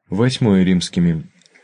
8 римскими.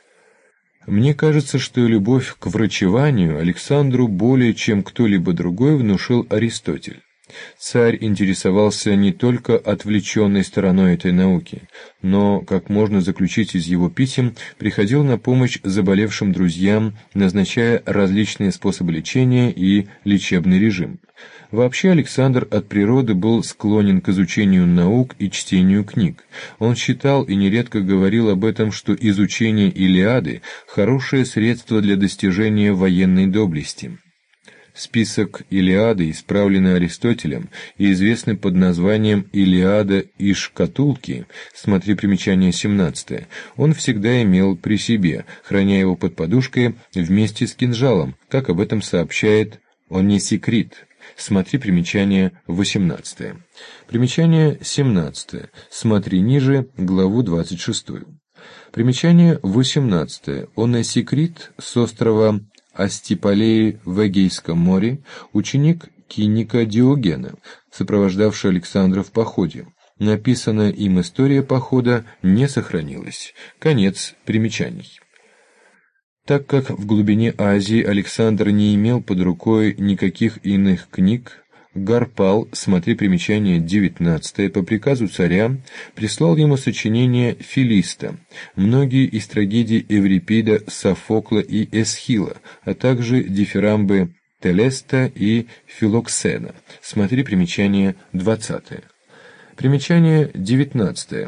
Мне кажется, что любовь к врачеванию Александру более чем кто-либо другой внушил Аристотель. Царь интересовался не только отвлеченной стороной этой науки, но, как можно заключить из его писем, приходил на помощь заболевшим друзьям, назначая различные способы лечения и лечебный режим. Вообще Александр от природы был склонен к изучению наук и чтению книг. Он считал и нередко говорил об этом, что изучение Илиады – хорошее средство для достижения военной доблести. Список Илиады, исправленный Аристотелем и известный под названием «Илиада и шкатулки», смотри примечание 17, он всегда имел при себе, храня его под подушкой вместе с кинжалом, как об этом сообщает Онесикрит. Смотри примечание 18. Примечание 17. Смотри ниже, главу 26. Примечание 18. Онесикрит с острова Астипалеи в Эгейском море, ученик киника Диогена, сопровождавший Александра в походе. Написанная им история похода не сохранилась. Конец примечаний. Так как в глубине Азии Александр не имел под рукой никаких иных книг, Гарпал, смотри примечание 19, по приказу царя прислал ему сочинение Филиста, многие из трагедий Эврипида, Софокла и Эсхила, а также дифирамбы Телеста и Филоксена, смотри примечание 20. Примечание 19.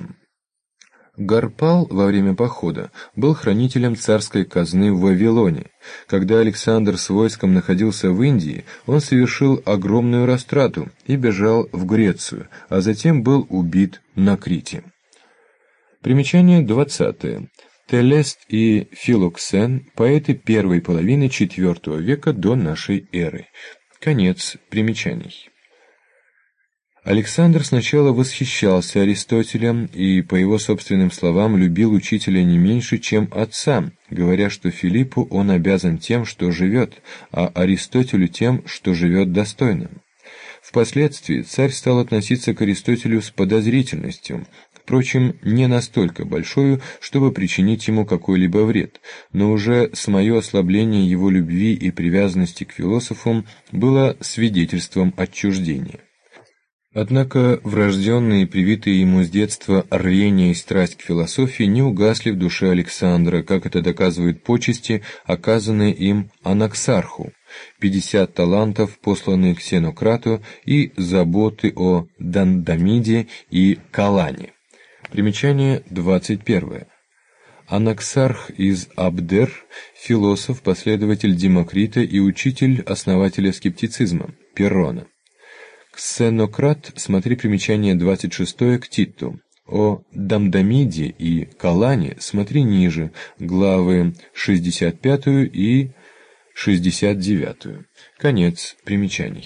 Гарпал во время похода был хранителем царской казны в Вавилоне. Когда Александр с войском находился в Индии, он совершил огромную растрату и бежал в Грецию, а затем был убит на Крите. Примечание 20. Телест и Филоксен – поэты первой половины IV века до нашей эры. Конец примечаний. Александр сначала восхищался Аристотелем и, по его собственным словам, любил учителя не меньше, чем отца, говоря, что Филиппу он обязан тем, что живет, а Аристотелю тем, что живет достойно. Впоследствии царь стал относиться к Аристотелю с подозрительностью, впрочем, не настолько большою, чтобы причинить ему какой-либо вред, но уже самое ослабление его любви и привязанности к философу было свидетельством отчуждения. Однако врожденные и привитые ему с детства рвение и страсть к философии не угасли в душе Александра, как это доказывают почести, оказанные им Анаксарху, 50 талантов, посланные Ксенократу, и заботы о Дандамиде и Калане. Примечание 21. Анаксарх из Абдер, философ, последователь Демокрита и учитель основателя скептицизма, Пиррона. Ксенократ, смотри примечание 26 к Титу. О Дамдамиде и Калане смотри ниже, главы 65 и 69. Конец примечаний.